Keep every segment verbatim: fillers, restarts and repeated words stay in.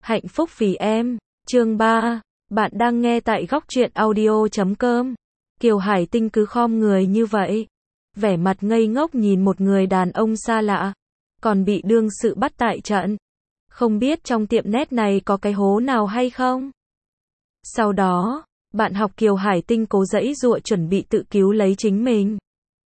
Hạnh phúc vì em, chương ba. Bạn đang nghe tại góc truyện audio chấm com. Kiều Hải Tinh cứ khom người như vậy, vẻ mặt ngây ngốc nhìn một người đàn ông xa lạ, còn bị đương sự bắt tại trận. Không biết trong tiệm net này có cái hố nào hay không? Sau đó, bạn học Kiều Hải Tinh cố giãy giụa chuẩn bị tự cứu lấy chính mình.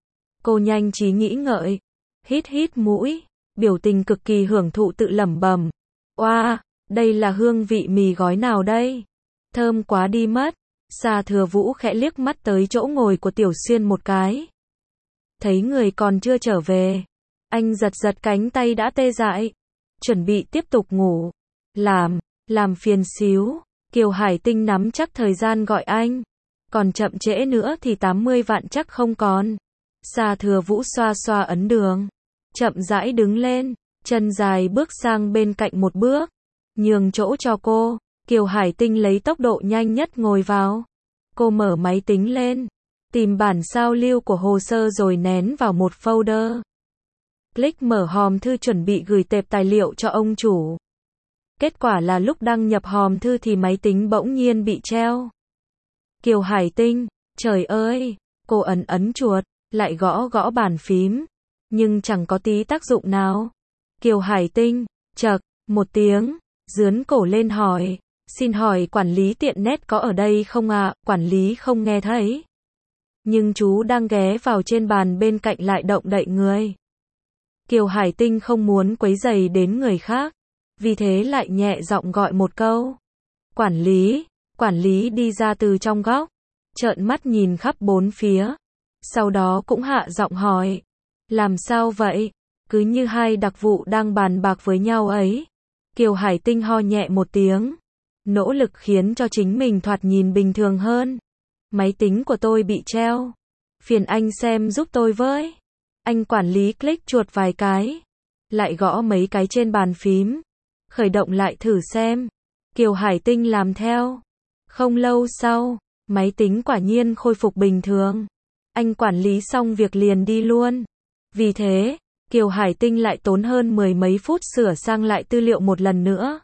Cô nhanh trí nghĩ ngợi, hít hít mũi, biểu tình cực kỳ hưởng thụ tự lẩm bẩm. Oa, đây là hương vị mì gói nào đây? Thơm quá đi mất. Sa Thừa Vũ khẽ liếc mắt tới chỗ ngồi của Tiểu Xuyên một cái. Thấy người còn chưa trở về, anh giật giật cánh tay đã tê dại, chuẩn bị tiếp tục ngủ. Làm, làm phiền xíu. Kiều Hải Tinh nắm chắc thời gian gọi anh. Còn chậm trễ nữa thì tám mươi vạn chắc không còn. Sa Thừa Vũ xoa xoa ấn đường, chậm rãi đứng lên, chân dài bước sang bên cạnh một bước, nhường chỗ cho cô. Kiều Hải Tinh lấy tốc độ nhanh nhất ngồi vào. Cô mở máy tính lên, tìm bản sao lưu của hồ sơ rồi nén vào một folder. Click mở hòm thư chuẩn bị gửi tệp tài liệu cho ông chủ. Kết quả là lúc đăng nhập hòm thư thì máy tính bỗng nhiên bị treo. Kiều Hải Tinh, trời ơi, cô ấn ấn chuột, lại gõ gõ bàn phím, nhưng chẳng có tí tác dụng nào. Kiều Hải Tinh, chậc, một tiếng, dướn cổ lên hỏi, xin hỏi quản lý tiện net có ở đây không ạ? À? Quản lý không nghe thấy. Nhưng chú đang ghé vào trên bàn bên cạnh lại động đậy người. Kiều Hải Tinh không muốn quấy rầy đến người khác, vì thế lại nhẹ giọng gọi một câu. Quản lý, quản lý đi ra từ trong góc, trợn mắt nhìn khắp bốn phía. Sau đó cũng hạ giọng hỏi, làm sao vậy? Cứ như hai đặc vụ đang bàn bạc với nhau ấy. Kiều Hải Tinh ho nhẹ một tiếng, nỗ lực khiến cho chính mình thoạt nhìn bình thường hơn. Máy tính của tôi bị treo, phiền anh xem giúp tôi với. Anh quản lý click chuột vài cái, lại gõ mấy cái trên bàn phím, khởi động lại thử xem. Kiều Hải Tinh làm theo. Không lâu sau, máy tính quả nhiên khôi phục bình thường. Anh quản lý xong việc liền đi luôn. Vì thế, Kiều Hải Tinh lại tốn hơn mười mấy phút sửa sang lại tư liệu một lần nữa.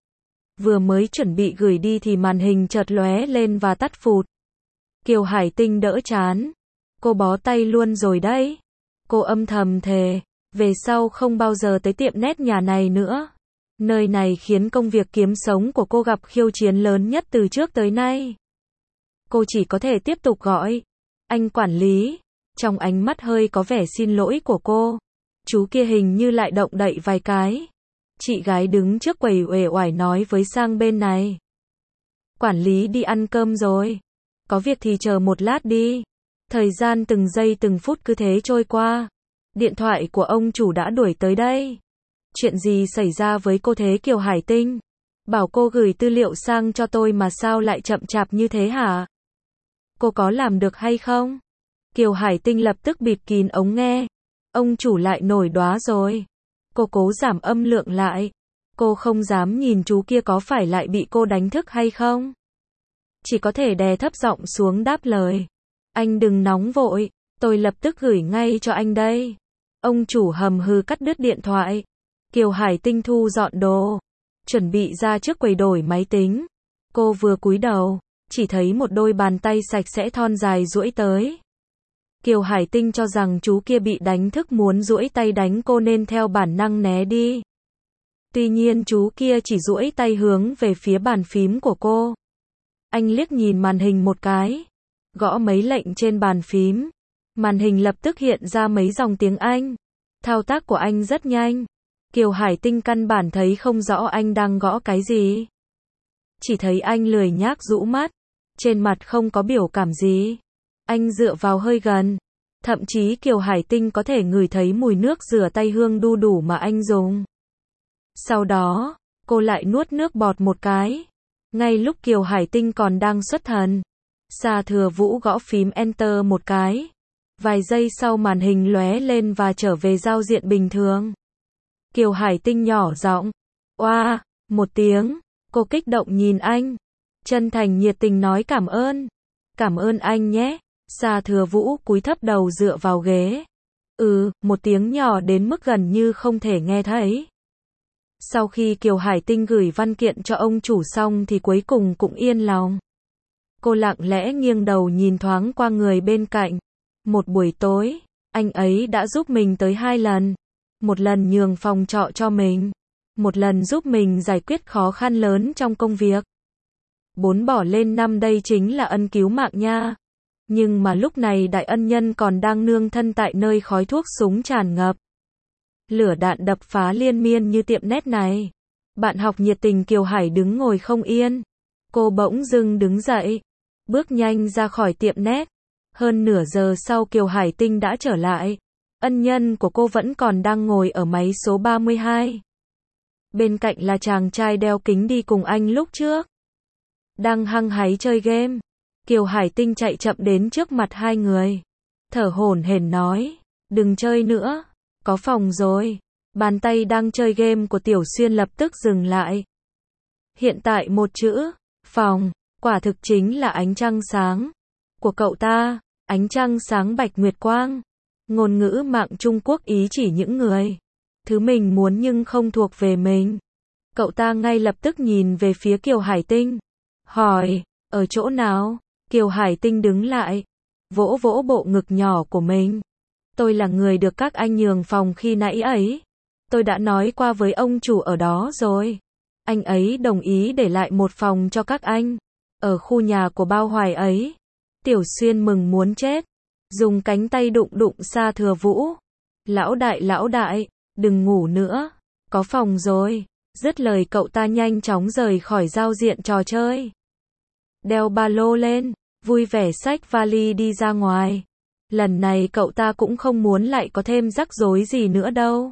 Vừa mới chuẩn bị gửi đi thì màn hình chợt lóe lên và tắt phụt. Kiều Hải Tinh đỡ chán. Cô bó tay luôn rồi đấy. Cô âm thầm thề, về sau không bao giờ tới tiệm net nhà này nữa. Nơi này khiến công việc kiếm sống của cô gặp khiêu chiến lớn nhất từ trước tới nay. Cô chỉ có thể tiếp tục gọi, anh quản lý. Trong ánh mắt hơi có vẻ xin lỗi của cô, chú kia hình như lại động đậy vài cái. Chị gái đứng trước quầy uể oải nói với sang bên này. Quản lý đi ăn cơm rồi. Có việc thì chờ một lát đi. Thời gian từng giây từng phút cứ thế trôi qua. Điện thoại của ông chủ đã đuổi tới đây. Chuyện gì xảy ra với cô thế Kiều Hải Tinh? Bảo cô gửi tư liệu sang cho tôi mà sao lại chậm chạp như thế hả? Cô có làm được hay không? Kiều Hải Tinh lập tức bịt kín ống nghe. Ông chủ lại nổi đoá rồi. Cô cố giảm âm lượng lại. Cô không dám nhìn chú kia có phải lại bị cô đánh thức hay không? Chỉ có thể đè thấp giọng xuống đáp lời. Anh đừng nóng vội, tôi lập tức gửi ngay cho anh đây. Ông chủ hầm hừ cắt đứt điện thoại. Kiều Hải Tinh thu dọn đồ, chuẩn bị ra trước quầy đổi máy tính. Cô vừa cúi đầu, chỉ thấy một đôi bàn tay sạch sẽ thon dài duỗi tới. Kiều Hải Tinh cho rằng chú kia bị đánh thức muốn duỗi tay đánh cô nên theo bản năng né đi. Tuy nhiên chú kia chỉ duỗi tay hướng về phía bàn phím của cô. Anh liếc nhìn màn hình một cái, gõ mấy lệnh trên bàn phím. Màn hình lập tức hiện ra mấy dòng tiếng Anh. Thao tác của anh rất nhanh. Kiều Hải Tinh căn bản thấy không rõ anh đang gõ cái gì. Chỉ thấy anh lười nhác rũ mắt, trên mặt không có biểu cảm gì. Anh dựa vào hơi gần. Thậm chí Kiều Hải Tinh có thể ngửi thấy mùi nước rửa tay hương đu đủ mà anh dùng. Sau đó, cô lại nuốt nước bọt một cái. Ngay lúc Kiều Hải Tinh còn đang xuất thần, Sa Thừa Vũ gõ phím Enter một cái. Vài giây sau màn hình lóe lên và trở về giao diện bình thường. Kiều Hải Tinh nhỏ giọng, oa, một tiếng. Cô kích động nhìn anh, chân thành nhiệt tình nói cảm ơn. Cảm ơn anh nhé. Sa Thừa Vũ cúi thấp đầu dựa vào ghế. Ừ, một tiếng nhỏ đến mức gần như không thể nghe thấy. Sau khi Kiều Hải Tinh gửi văn kiện cho ông chủ xong thì cuối cùng cũng yên lòng. Cô lặng lẽ nghiêng đầu nhìn thoáng qua người bên cạnh. Một buổi tối, anh ấy đã giúp mình tới hai lần. Một lần nhường phòng trọ cho mình. Một lần giúp mình giải quyết khó khăn lớn trong công việc. Bốn bỏ lên năm đây chính là ân cứu mạng nha. Nhưng mà lúc này đại ân nhân còn đang nương thân tại nơi khói thuốc súng tràn ngập. Lửa đạn đập phá liên miên như tiệm nét này. Bạn học nhiệt tình Kiều Hải đứng ngồi không yên. Cô bỗng dưng đứng dậy. Bước nhanh ra khỏi tiệm nét. Hơn nửa giờ sau Kiều Hải Tinh đã trở lại. Ân nhân của cô vẫn còn đang ngồi ở máy số ba mươi hai. Bên cạnh là chàng trai đeo kính đi cùng anh lúc trước. Đang hăng háy chơi game. Kiều Hải Tinh chạy chậm đến trước mặt hai người. Thở hổn hển nói. Đừng chơi nữa. Có phòng rồi. Bàn tay đang chơi game của Tiểu Xuyên lập tức dừng lại. Hiện tại một chữ. Phòng. Quả thực chính là ánh trăng sáng. Của cậu ta. Ánh trăng sáng bạch nguyệt quang. Ngôn ngữ mạng Trung Quốc ý chỉ những người. Thứ mình muốn nhưng không thuộc về mình. Cậu ta ngay lập tức nhìn về phía Kiều Hải Tinh. Hỏi. Ở chỗ nào? Kiều Hải Tinh đứng lại. Vỗ vỗ bộ ngực nhỏ của mình. Tôi là người được các anh nhường phòng khi nãy ấy. Tôi đã nói qua với ông chủ ở đó rồi. Anh ấy đồng ý để lại một phòng cho các anh. Ở khu nhà của Bao Hoài ấy. Tiểu Xuyên mừng muốn chết. Dùng cánh tay đụng đụng Sa Thừa Vũ. Lão đại lão đại, đừng ngủ nữa. Có phòng rồi. Dứt lời cậu ta nhanh chóng rời khỏi giao diện trò chơi. Đeo ba lô lên. Vui vẻ xách vali đi ra ngoài. Lần này cậu ta cũng không muốn lại có thêm rắc rối gì nữa đâu.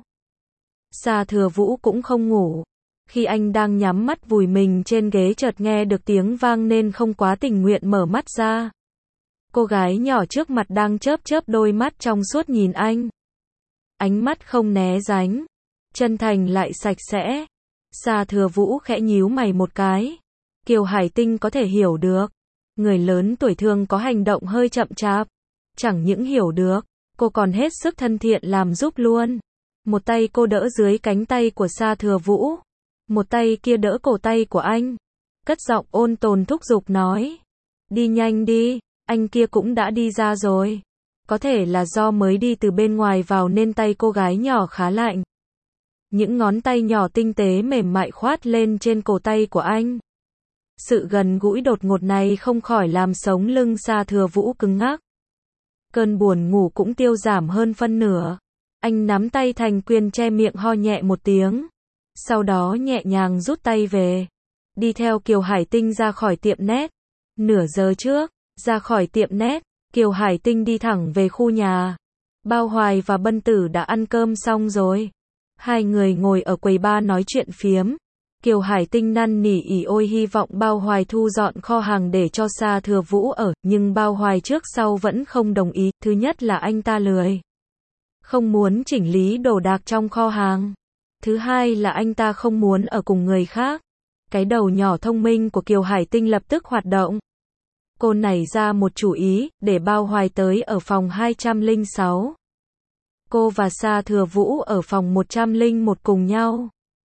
Sa Thừa Vũ cũng không ngủ. Khi anh đang nhắm mắt vùi mình trên ghế chợt nghe được tiếng vang nên không quá tình nguyện mở mắt ra. Cô gái nhỏ trước mặt đang chớp chớp đôi mắt trong suốt nhìn anh. Ánh mắt không né ránh. Chân thành lại sạch sẽ. Sa Thừa Vũ khẽ nhíu mày một cái. Kiều Hải Tinh có thể hiểu được. Người lớn tuổi thường có hành động hơi chậm chạp. Chẳng những hiểu được, cô còn hết sức thân thiện làm giúp luôn. Một tay cô đỡ dưới cánh tay của Sa Thừa Vũ. Một tay kia đỡ cổ tay của anh. Cất giọng ôn tồn thúc giục nói. Đi nhanh đi, anh kia cũng đã đi ra rồi. Có thể là do mới đi từ bên ngoài vào nên tay cô gái nhỏ khá lạnh. Những ngón tay nhỏ tinh tế mềm mại khoát lên trên cổ tay của anh. Sự gần gũi đột ngột này không khỏi làm sống lưng Sa Thừa Vũ cứng ngắc. Cơn buồn ngủ cũng tiêu giảm hơn phân nửa. Anh nắm tay thành quyền che miệng ho nhẹ một tiếng. Sau đó nhẹ nhàng rút tay về. Đi theo Kiều Hải Tinh ra khỏi tiệm nét. Nửa giờ trước, ra khỏi tiệm nét, Kiều Hải Tinh đi thẳng về khu nhà. Bao Hoài và Bân Tử đã ăn cơm xong rồi. Hai người ngồi ở quầy bar nói chuyện phiếm. Kiều Hải Tinh năn nỉ ỉ ôi hy vọng Bao Hoài thu dọn kho hàng để cho Sa Thừa Vũ ở, nhưng Bao Hoài trước sau vẫn không đồng ý. Thứ nhất là anh ta lười. Không muốn chỉnh lý đồ đạc trong kho hàng. Thứ hai là anh ta không muốn ở cùng người khác. Cái đầu nhỏ thông minh của Kiều Hải Tinh lập tức hoạt động. Cô nảy ra một chủ ý, để Bao Hoài tới ở phòng hai trăm lẻ sáu. Cô và Sa Thừa Vũ ở phòng một trăm lẻ một cùng nhau.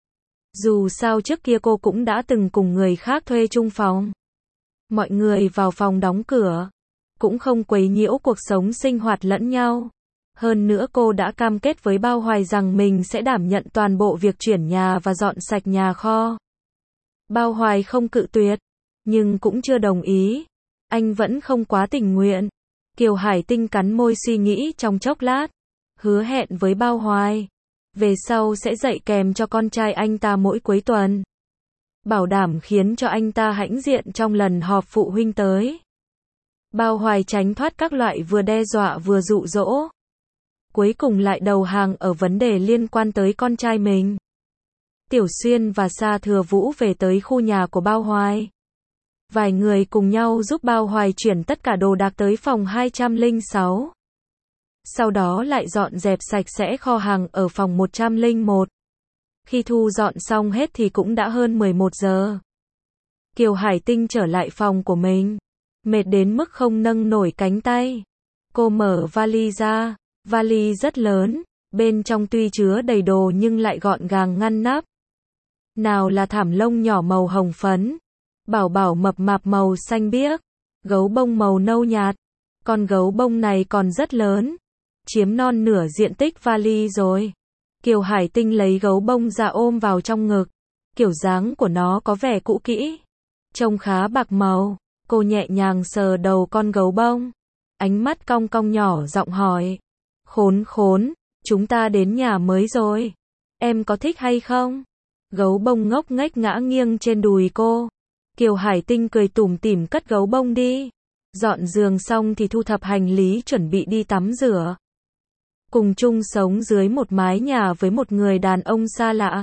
Dù sao trước kia cô cũng đã từng cùng người khác thuê chung phòng. Mọi người vào phòng đóng cửa. Cũng không quấy nhiễu cuộc sống sinh hoạt lẫn nhau. Hơn nữa cô đã cam kết với Bao Hoài rằng mình sẽ đảm nhận toàn bộ việc chuyển nhà và dọn sạch nhà kho. Bao Hoài không cự tuyệt, nhưng cũng chưa đồng ý. Anh vẫn không quá tình nguyện. Kiều Hải Tinh cắn môi suy nghĩ trong chốc lát. Hứa hẹn với Bao Hoài. Về sau sẽ dạy kèm cho con trai anh ta mỗi cuối tuần. Bảo đảm khiến cho anh ta hãnh diện trong lần họp phụ huynh tới. Bao Hoài tránh thoát các loại vừa đe dọa vừa dụ dỗ. Cuối cùng lại đầu hàng ở vấn đề liên quan tới con trai mình. Tiểu Xuyên và Sa Thừa Vũ về tới khu nhà của Bao Hoài. Vài người cùng nhau giúp Bao Hoài chuyển tất cả đồ đạc tới phòng hai trăm lẻ sáu. Sau đó lại dọn dẹp sạch sẽ kho hàng ở phòng một trăm lẻ một. Khi thu dọn xong hết thì cũng đã hơn mười một giờ. Kiều Hải Tinh trở lại phòng của mình. Mệt đến mức không nâng nổi cánh tay. Cô mở vali ra. Vali rất lớn. Bên trong tuy chứa đầy đồ nhưng lại gọn gàng ngăn nắp. Nào là thảm lông nhỏ màu hồng phấn, bảo bảo mập mạp màu xanh biếc, gấu bông màu nâu nhạt. Con gấu bông này còn rất lớn, chiếm non nửa diện tích vali rồi. Kiều Hải Tinh lấy gấu bông ra ôm vào trong ngực. Kiểu dáng của nó có vẻ cũ kỹ, trông khá bạc màu. Cô nhẹ nhàng sờ đầu con gấu bông, ánh mắt cong cong nhỏ giọng hỏi. Khốn khốn, chúng ta đến nhà mới rồi. Em có thích hay không? Gấu bông ngốc nghếch ngã nghiêng trên đùi cô. Kiều Hải Tinh cười tủm tỉm cất gấu bông đi. Dọn giường xong thì thu thập hành lý chuẩn bị đi tắm rửa. Cùng chung sống dưới một mái nhà với một người đàn ông xa lạ.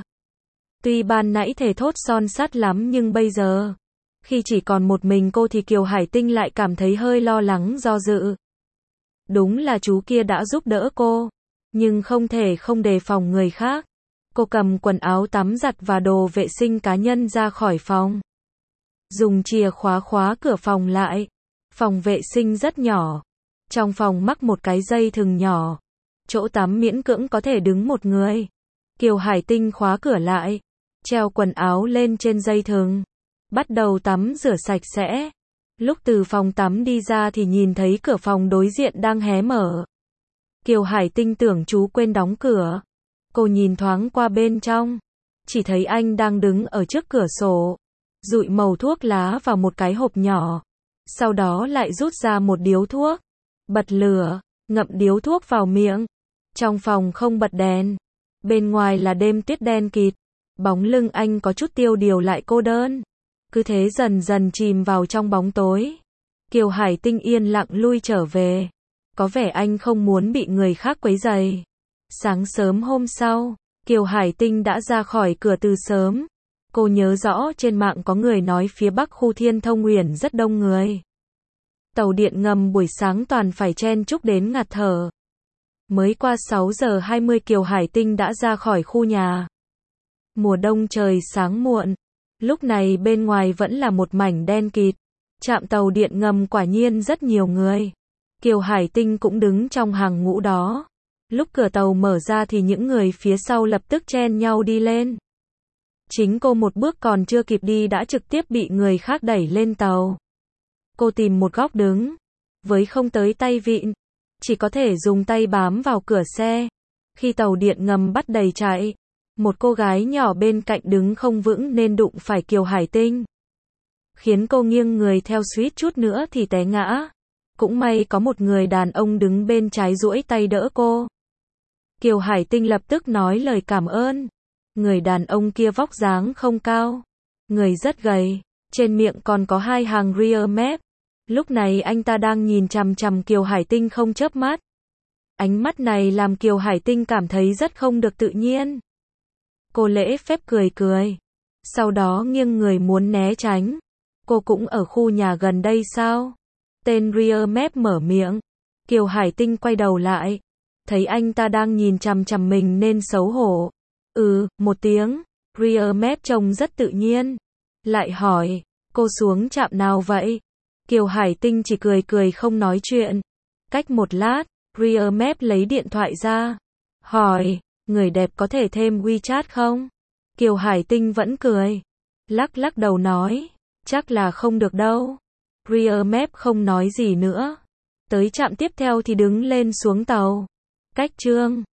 Tuy ban nãy thề thốt son sắt lắm nhưng bây giờ, khi chỉ còn một mình cô thì Kiều Hải Tinh lại cảm thấy hơi lo lắng do dự. Đúng là chú kia đã giúp đỡ cô, nhưng không thể không đề phòng người khác. Cô cầm quần áo tắm giặt và đồ vệ sinh cá nhân ra khỏi phòng. Dùng chìa khóa khóa cửa phòng lại. Phòng vệ sinh rất nhỏ. Trong phòng mắc một cái dây thừng nhỏ. Chỗ tắm miễn cưỡng có thể đứng một người. Kiều Hải Tinh khóa cửa lại, treo quần áo lên trên dây thừng, bắt đầu tắm rửa sạch sẽ. Lúc từ phòng tắm đi ra thì nhìn thấy cửa phòng đối diện đang hé mở. Kiều Hải Tinh tưởng chú quên đóng cửa. Cô nhìn thoáng qua bên trong, chỉ thấy anh đang đứng ở trước cửa sổ, dụi màu thuốc lá vào một cái hộp nhỏ. Sau đó lại rút ra một điếu thuốc, bật lửa, ngậm điếu thuốc vào miệng. Trong phòng không bật đèn, bên ngoài là đêm tuyết đen kịt. Bóng lưng anh có chút tiêu điều lại cô đơn. Cứ thế dần dần chìm vào trong bóng tối. Kiều Hải Tinh yên lặng lui trở về. Có vẻ anh không muốn bị người khác quấy rầy. Sáng sớm hôm sau, Kiều Hải Tinh đã ra khỏi cửa từ sớm. Cô nhớ rõ trên mạng có người nói phía bắc khu Thiên Thông Uyển rất đông người. Tàu điện ngầm buổi sáng toàn phải chen chúc đến ngạt thở. Mới qua sáu giờ hai mươi Kiều Hải Tinh đã ra khỏi khu nhà. Mùa đông trời sáng muộn. Lúc này bên ngoài vẫn là một mảnh đen kịt. Trạm tàu điện ngầm quả nhiên rất nhiều người. Kiều Hải Tinh cũng đứng trong hàng ngũ đó. Lúc cửa tàu mở ra thì những người phía sau lập tức chen nhau đi lên. Chính cô một bước còn chưa kịp đi đã trực tiếp bị người khác đẩy lên tàu. Cô tìm một góc đứng, với không tới tay vịn, chỉ có thể dùng tay bám vào cửa xe. Khi tàu điện ngầm bắt đầy chạy, một cô gái nhỏ bên cạnh đứng không vững nên đụng phải Kiều Hải Tinh, khiến cô nghiêng người theo suýt chút nữa thì té ngã. Cũng may có một người đàn ông đứng bên trái duỗi tay đỡ cô. Kiều Hải Tinh lập tức nói lời cảm ơn. Người đàn ông kia vóc dáng không cao, người rất gầy, trên miệng còn có hai hàng rear mép. Lúc này anh ta đang nhìn chằm chằm Kiều Hải Tinh không chớp mắt. Ánh mắt này làm Kiều Hải Tinh cảm thấy rất không được tự nhiên. Cô lễ phép cười cười, sau đó nghiêng người muốn né tránh. Cô cũng ở khu nhà gần đây sao? Tên rear mép mở miệng. Kiều Hải Tinh quay đầu lại, thấy anh ta đang nhìn chằm chằm mình nên xấu hổ. Ừ, một tiếng. Rear mép trông rất tự nhiên. Lại hỏi, cô xuống trạm nào vậy? Kiều Hải Tinh chỉ cười cười không nói chuyện. Cách một lát, rear map lấy điện thoại ra, hỏi, người đẹp có thể thêm WeChat không? Kiều Hải Tinh vẫn cười, lắc lắc đầu nói, chắc là không được đâu. Rear map không nói gì nữa. Tới trạm tiếp theo thì đứng lên xuống tàu. Cách chương